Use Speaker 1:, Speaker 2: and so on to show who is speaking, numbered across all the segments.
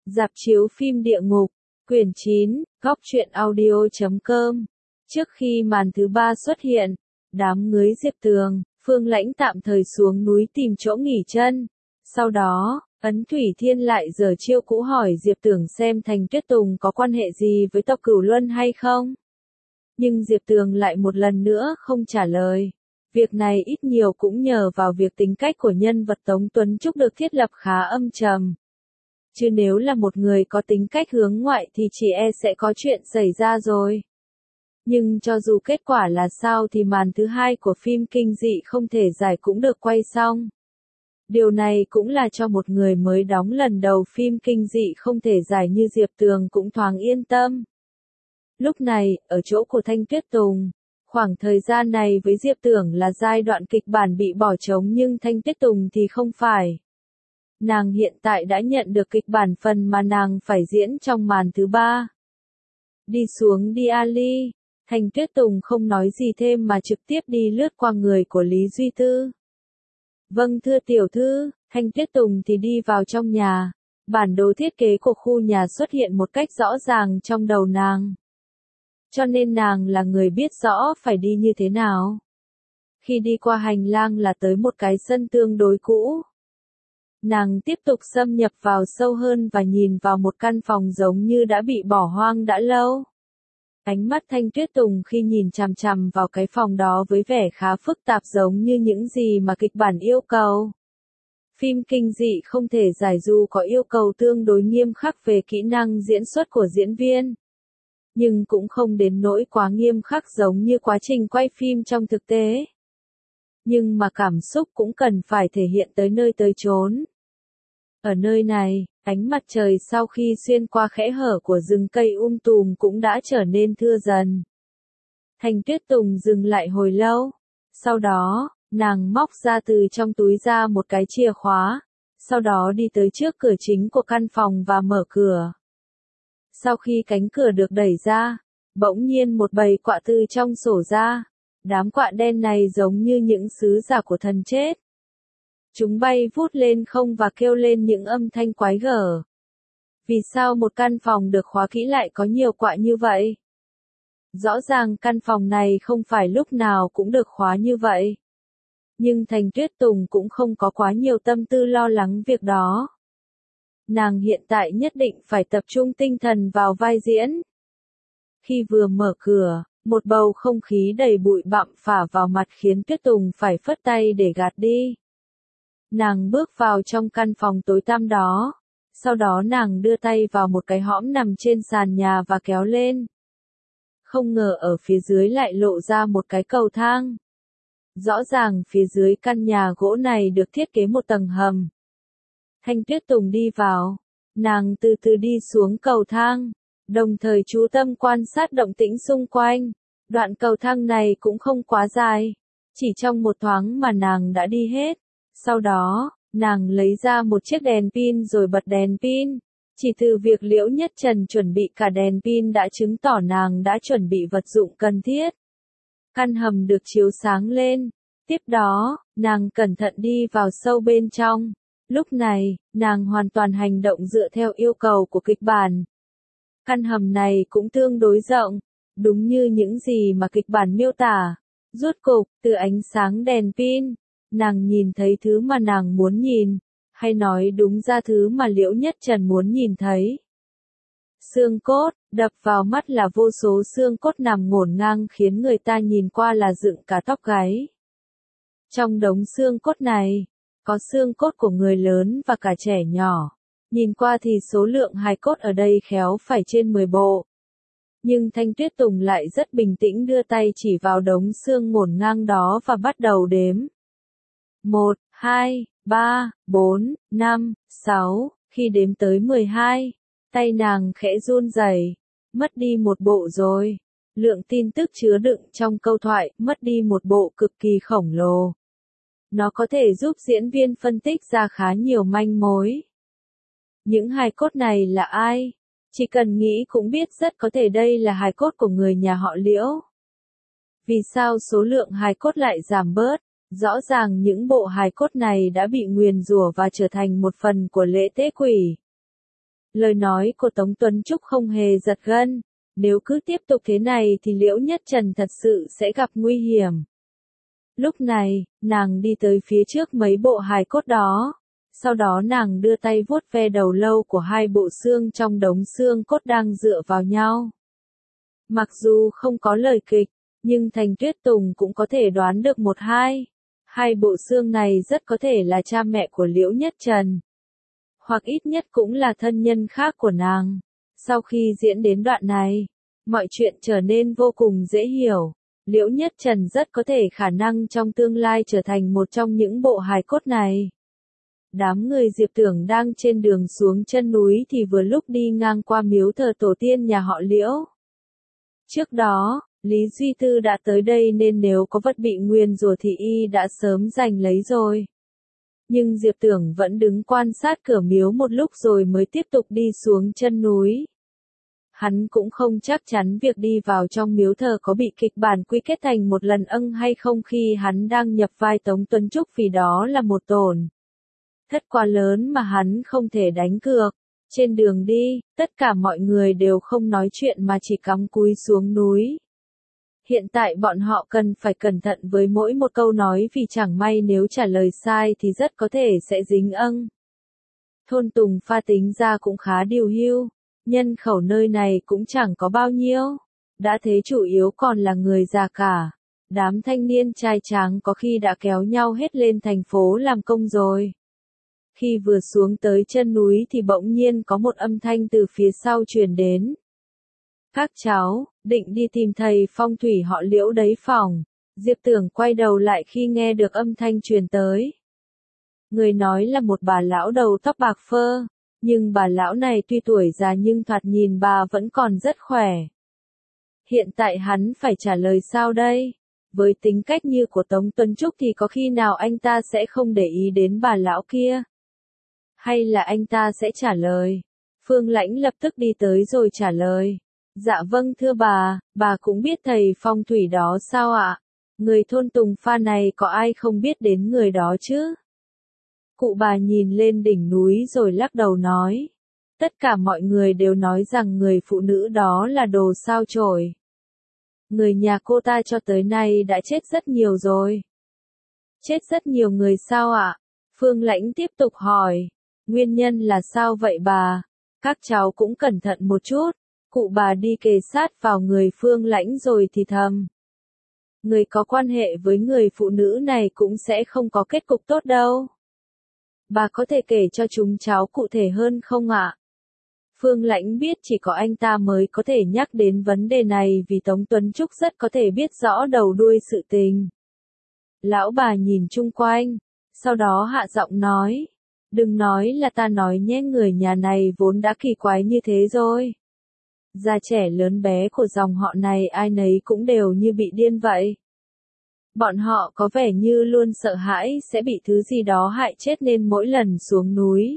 Speaker 1: Rạp chiếu phim Địa Ngục, quyển 9, góc truyện audio.com. Trước khi màn thứ 3 xuất hiện, đám người Diệp Tường, Phương Lãnh tạm thời xuống núi tìm chỗ nghỉ chân. Sau đó, Ấn Thủy Thiên lại giở chiêu cũ hỏi Diệp Tường xem Thành Tuyết Tùng có quan hệ gì với tộc Cửu Luân hay không. Nhưng Diệp Tường lại một lần nữa không trả lời. Việc này ít nhiều cũng nhờ vào việc tính cách của nhân vật Tống Tuấn Trúc được thiết lập khá âm trầm. Chứ nếu là một người có tính cách hướng ngoại thì chỉ e sẽ có chuyện xảy ra rồi. Nhưng cho dù kết quả là sao thì màn thứ 2 của phim kinh dị không thể giải cũng được quay xong. Điều này cũng là cho một người mới đóng lần đầu phim kinh dị không thể giải như Diệp Tường cũng thoáng yên tâm. Lúc này, ở chỗ của Thanh Tuyết Tùng, khoảng thời gian này với Diệp Tường là giai đoạn kịch bản bị bỏ trống nhưng Thanh Tuyết Tùng thì không phải. Nàng hiện tại đã nhận được kịch bản phần mà nàng phải diễn trong màn thứ 3. Đi xuống đi Ali, Thanh Tuyết Tùng không nói gì thêm mà trực tiếp đi lướt qua người của Lý Duy Tư. Vâng thưa tiểu thư, Thanh Tuyết Tùng thì đi vào trong nhà. Bản đồ thiết kế của khu nhà xuất hiện một cách rõ ràng trong đầu nàng. Cho nên nàng là người biết rõ phải đi như thế nào. Khi đi qua hành lang là tới một cái sân tương đối cũ. Nàng tiếp tục xâm nhập vào sâu hơn và nhìn vào một căn phòng giống như đã bị bỏ hoang đã lâu. Ánh mắt Thanh Tuyết Tùng khi nhìn chằm chằm vào cái phòng đó với vẻ khá phức tạp giống như những gì mà kịch bản yêu cầu. Phim kinh dị không thể giải dù có yêu cầu tương đối nghiêm khắc về kỹ năng diễn xuất của diễn viên. Nhưng cũng không đến nỗi quá nghiêm khắc giống như quá trình quay phim trong thực tế. Nhưng mà cảm xúc cũng cần phải thể hiện tới nơi tới chốn. Ở nơi này, ánh mặt trời sau khi xuyên qua kẽ hở của rừng cây tùm cũng đã trở nên thưa dần. Thanh Tuyết Tùng dừng lại hồi lâu. Sau đó, nàng móc ra từ trong túi ra một cái chìa khóa. Sau đó đi tới trước cửa chính của căn phòng và mở cửa. Sau khi cánh cửa được đẩy ra, bỗng nhiên một bầy quạ từ trong sổ ra. Đám quạ đen này giống như những sứ giả của thần chết. Chúng bay vút lên không và kêu lên những âm thanh quái gở. Vì sao một căn phòng được khóa kỹ lại có nhiều quạ như vậy? Rõ ràng căn phòng này không phải lúc nào cũng được khóa như vậy. Nhưng Thanh Tuyết Tùng cũng không có quá nhiều tâm tư lo lắng việc đó. Nàng hiện tại nhất định phải tập trung tinh thần vào vai diễn. Khi vừa mở cửa, một bầu không khí đầy bụi bặm phả vào mặt khiến Tuyết Tùng phải phất tay để gạt đi. Nàng bước vào trong căn phòng tối tăm đó. Sau đó nàng đưa tay vào một cái hõm nằm trên sàn nhà và kéo lên. Không ngờ ở phía dưới lại lộ ra một cái cầu thang. Rõ ràng phía dưới căn nhà gỗ này được thiết kế một tầng hầm. Thanh Tuyết Tùng đi vào. Nàng từ từ đi xuống cầu thang. Đồng thời chú tâm quan sát động tĩnh xung quanh. Đoạn cầu thang này cũng không quá dài. Chỉ trong một thoáng mà nàng đã đi hết. Sau đó, nàng lấy ra một chiếc đèn pin rồi bật đèn pin. Chỉ từ việc Liễu Nhất Trần chuẩn bị cả đèn pin đã chứng tỏ nàng đã chuẩn bị vật dụng cần thiết. Căn hầm được chiếu sáng lên. Tiếp đó, nàng cẩn thận đi vào sâu bên trong. Lúc này, nàng hoàn toàn hành động dựa theo yêu cầu của kịch bản. Căn hầm này cũng tương đối rộng, đúng như những gì mà kịch bản miêu tả. Rốt cục, từ ánh sáng đèn pin, nàng nhìn thấy thứ mà nàng muốn nhìn, hay nói đúng ra thứ mà Liễu Nhất Trần muốn nhìn thấy. Xương cốt, đập vào mắt là vô số xương cốt nằm ngổn ngang khiến người ta nhìn qua là dựng cả tóc gáy. Trong đống xương cốt này, có xương cốt của người lớn và cả trẻ nhỏ. Nhìn qua thì số lượng hài cốt ở đây khéo phải trên 10 bộ. Nhưng Thanh Tuyết Tùng lại rất bình tĩnh đưa tay chỉ vào đống xương ngổn ngang đó và bắt đầu đếm. 1, 2, 3, 4, 5, 6, khi đếm tới 12, tay nàng khẽ run rẩy, mất đi một bộ rồi. Lượng tin tức chứa đựng trong câu thoại mất đi một bộ cực kỳ khổng lồ. Nó có thể giúp diễn viên phân tích ra khá nhiều manh mối. Những hài cốt này là ai? Chỉ cần nghĩ cũng biết rất có thể đây là hài cốt của người nhà họ Liễu. Vì sao số lượng hài cốt lại giảm bớt? Rõ ràng những bộ hài cốt này đã bị nguyền rủa và trở thành một phần của lễ tế quỷ. Lời nói của Tống Tuấn Trúc không hề giật gân. Nếu cứ tiếp tục thế này thì Liễu Nhất Trần thật sự sẽ gặp nguy hiểm. Lúc này, nàng đi tới phía trước mấy bộ hài cốt đó. Sau đó nàng đưa tay vuốt ve đầu lâu của hai bộ xương trong đống xương cốt đang dựa vào nhau. Mặc dù không có lời kịch, nhưng Thành Tuyết Tùng cũng có thể đoán được một hai. Hai bộ xương này rất có thể là cha mẹ của Liễu Nhất Trần. Hoặc ít nhất cũng là thân nhân khác của nàng. Sau khi diễn đến đoạn này, mọi chuyện trở nên vô cùng dễ hiểu. Liễu Nhất Trần rất có thể khả năng trong tương lai trở thành một trong những bộ hài cốt này. Đám người Diệp Tưởng đang trên đường xuống chân núi thì vừa lúc đi ngang qua miếu thờ tổ tiên nhà họ Liễu. Trước đó, Lý Duy Tư đã tới đây nên nếu có vật bị nguyền rủa thì y đã sớm giành lấy rồi. Nhưng Diệp Tưởng vẫn đứng quan sát cửa miếu một lúc rồi mới tiếp tục đi xuống chân núi. Hắn cũng không chắc chắn việc đi vào trong miếu thờ có bị kịch bản quy kết thành một lần hay không khi hắn đang nhập vai Tống Tuấn Trúc vì đó là một tổn thất quá lớn mà hắn không thể đánh cược. Trên đường đi, tất cả mọi người đều không nói chuyện mà chỉ cắm cúi xuống núi. Hiện tại bọn họ cần phải cẩn thận với mỗi một câu nói vì chẳng may nếu trả lời sai thì rất có thể sẽ dính âng. Thôn Tùng Pha tính ra cũng khá điều hưu, nhân khẩu nơi này cũng chẳng có bao nhiêu. Đã thế chủ yếu còn là người già cả. Đám thanh niên trai tráng có khi đã kéo nhau hết lên thành phố làm công rồi. Khi vừa xuống tới chân núi thì bỗng nhiên có một âm thanh từ phía sau truyền đến. Các cháu, định đi tìm thầy phong thủy họ Liễu đấy phòng. Diệp Tưởng quay đầu lại khi nghe được âm thanh truyền tới. Người nói là một bà lão đầu tóc bạc phơ, nhưng bà lão này tuy tuổi già nhưng thoạt nhìn bà vẫn còn rất khỏe. Hiện tại hắn phải trả lời sao đây? Với tính cách như của Tống Tuấn Trúc thì có khi nào anh ta sẽ không để ý đến bà lão kia? Hay là anh ta sẽ trả lời? Phương Lãnh lập tức đi tới rồi trả lời. Dạ vâng thưa bà cũng biết thầy phong thủy đó sao ạ? Người thôn Tùng Pha này có ai không biết đến người đó chứ? Cụ bà nhìn lên đỉnh núi rồi lắc đầu nói. Tất cả mọi người đều nói rằng người phụ nữ đó là đồ sao chổi. Người nhà cô ta cho tới nay đã chết rất nhiều rồi. Chết rất nhiều người sao ạ? Phương Lãnh tiếp tục hỏi. Nguyên nhân là sao vậy bà? Các cháu cũng cẩn thận một chút. Cụ bà đi kề sát vào người Phương Lãnh rồi thì thầm. Người có quan hệ với người phụ nữ này cũng sẽ không có kết cục tốt đâu. Bà có thể kể cho chúng cháu cụ thể hơn không ạ? Phương Lãnh biết chỉ có anh ta mới có thể nhắc đến vấn đề này vì Tống Tuấn Trúc rất có thể biết rõ đầu đuôi sự tình. Lão bà nhìn chung quanh, sau đó hạ giọng nói. Đừng nói là ta nói nhé, người nhà này vốn đã kỳ quái như thế rồi. Già trẻ lớn bé của dòng họ này ai nấy cũng đều như bị điên vậy. Bọn họ có vẻ như luôn sợ hãi sẽ bị thứ gì đó hại chết nên mỗi lần xuống núi.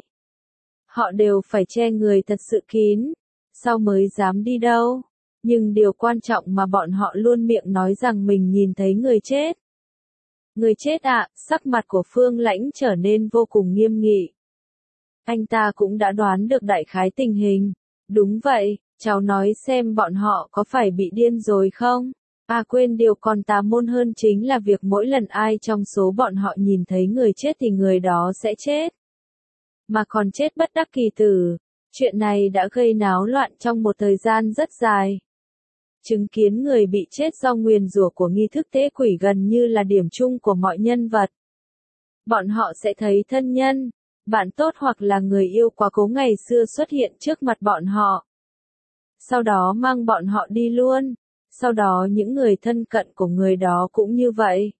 Speaker 1: Họ đều phải che người thật sự kín, sau mới dám đi đâu. Nhưng điều quan trọng mà bọn họ luôn miệng nói rằng mình nhìn thấy người chết. Người chết ạ, sắc mặt của Phương Lãnh trở nên vô cùng nghiêm nghị. Anh ta cũng đã đoán được đại khái tình hình. Đúng vậy, cháu nói xem bọn họ có phải bị điên rồi không? À quên, điều còn tà môn hơn chính là việc mỗi lần ai trong số bọn họ nhìn thấy người chết thì người đó sẽ chết. Mà còn chết bất đắc kỳ tử. Chuyện này đã gây náo loạn trong một thời gian rất dài. Chứng kiến người bị chết do nguyền rủa của nghi thức tế quỷ gần như là điểm chung của mọi nhân vật. Bọn họ sẽ thấy thân nhân, bạn tốt hoặc là người yêu quá cố ngày xưa xuất hiện trước mặt bọn họ. Sau đó mang bọn họ đi luôn. Sau đó những người thân cận của người đó cũng như vậy.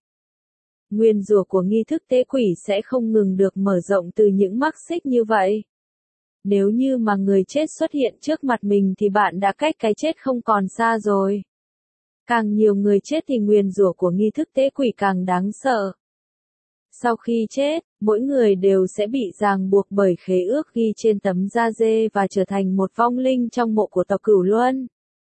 Speaker 1: Nguyền rủa của nghi thức tế quỷ sẽ không ngừng được mở rộng từ những mắc xích như vậy. Nếu như mà người chết xuất hiện trước mặt mình thì bạn đã cách cái chết không còn xa rồi. Càng nhiều người chết thì nguyền rủa của nghi thức tế quỷ càng đáng sợ. Sau khi chết, mỗi người đều sẽ bị ràng buộc bởi khế ước ghi trên tấm da dê và trở thành một vong linh trong mộ của tộc Cửu Luân.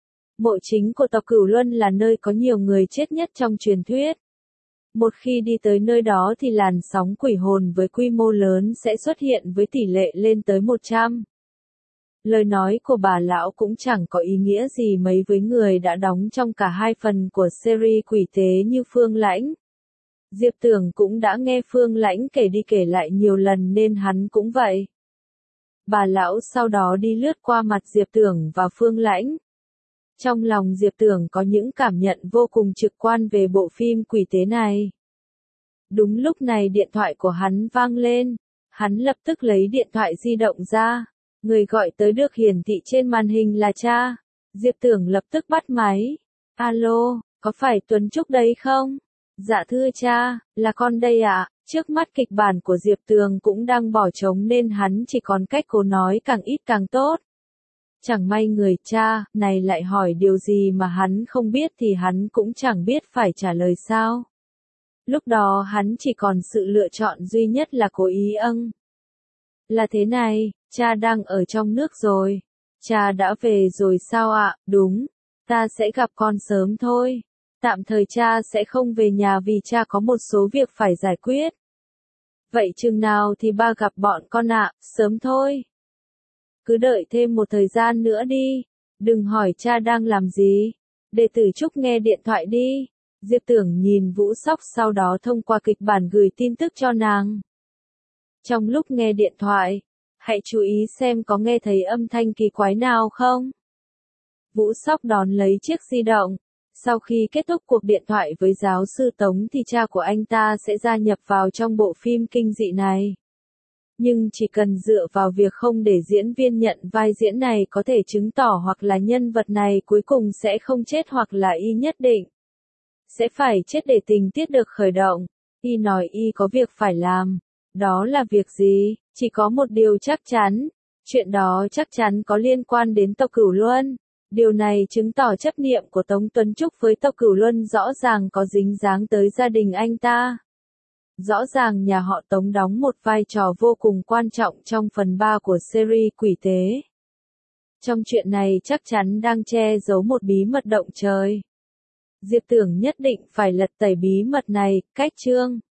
Speaker 1: Mộ chính của tộc Cửu Luân là nơi có nhiều người chết nhất trong truyền thuyết. Một khi đi tới nơi đó thì làn sóng quỷ hồn với quy mô lớn sẽ xuất hiện với tỷ lệ lên tới 100. Lời nói của bà lão cũng chẳng có ý nghĩa gì mấy với người đã đóng trong cả hai phần của series quỷ tế như Phương Lãnh. Diệp Tưởng cũng đã nghe Phương Lãnh kể đi kể lại nhiều lần nên hắn cũng vậy. Bà lão sau đó đi lướt qua mặt Diệp Tưởng và Phương Lãnh. Trong lòng Diệp Tưởng có những cảm nhận vô cùng trực quan về bộ phim quỷ tế này. Đúng lúc này điện thoại của hắn vang lên. Hắn lập tức lấy điện thoại di động ra. Người gọi tới được hiển thị trên màn hình là cha. Diệp Tưởng lập tức bắt máy. Alo, có phải Tuấn Trúc đấy không? Dạ thưa cha, là con đây ạ. Trước mắt kịch bản của Diệp Tường cũng đang bỏ trống nên hắn chỉ còn cách cố nói càng ít càng tốt. Chẳng may người cha này lại hỏi điều gì mà hắn không biết thì hắn cũng chẳng biết phải trả lời sao. Lúc đó hắn chỉ còn sự lựa chọn duy nhất là cố ý âng. Là thế này, cha đang ở trong nước rồi. Cha đã về rồi sao ạ? Đúng, ta sẽ gặp con sớm thôi. Tạm thời cha sẽ không về nhà vì cha có một số việc phải giải quyết. Vậy chừng nào thì ba gặp bọn con ạ? Sớm thôi. Cứ đợi thêm một thời gian nữa đi. Đừng hỏi cha đang làm gì. Để Tử Trúc nghe điện thoại đi. Diệp Tưởng nhìn Vũ Sóc sau đó thông qua kịch bản gửi tin tức cho nàng. Trong lúc nghe điện thoại, hãy chú ý xem có nghe thấy âm thanh kỳ quái nào không. Vũ Sóc đón lấy chiếc di động. Sau khi kết thúc cuộc điện thoại với giáo sư Tống thì cha của anh ta sẽ gia nhập vào trong bộ phim kinh dị này. Nhưng chỉ cần dựa vào việc không để diễn viên nhận vai diễn này có thể chứng tỏ hoặc là nhân vật này cuối cùng sẽ không chết hoặc là y nhất định sẽ phải chết để tình tiết được khởi động. Y nói y có việc phải làm. Đó là việc gì? Chỉ có một điều chắc chắn. Chuyện đó chắc chắn có liên quan đến tộc Cửu Luân. Điều này chứng tỏ chấp niệm của Tống Tuấn Trúc với tộc Cửu Luân rõ ràng có dính dáng tới gia đình anh ta. Rõ ràng nhà họ Tống đóng một vai trò vô cùng quan trọng trong phần 3 của series quỷ tế. Trong chuyện này chắc chắn đang che giấu một bí mật động trời. Diệp Tưởng nhất định phải lật tẩy bí mật này, cách chương.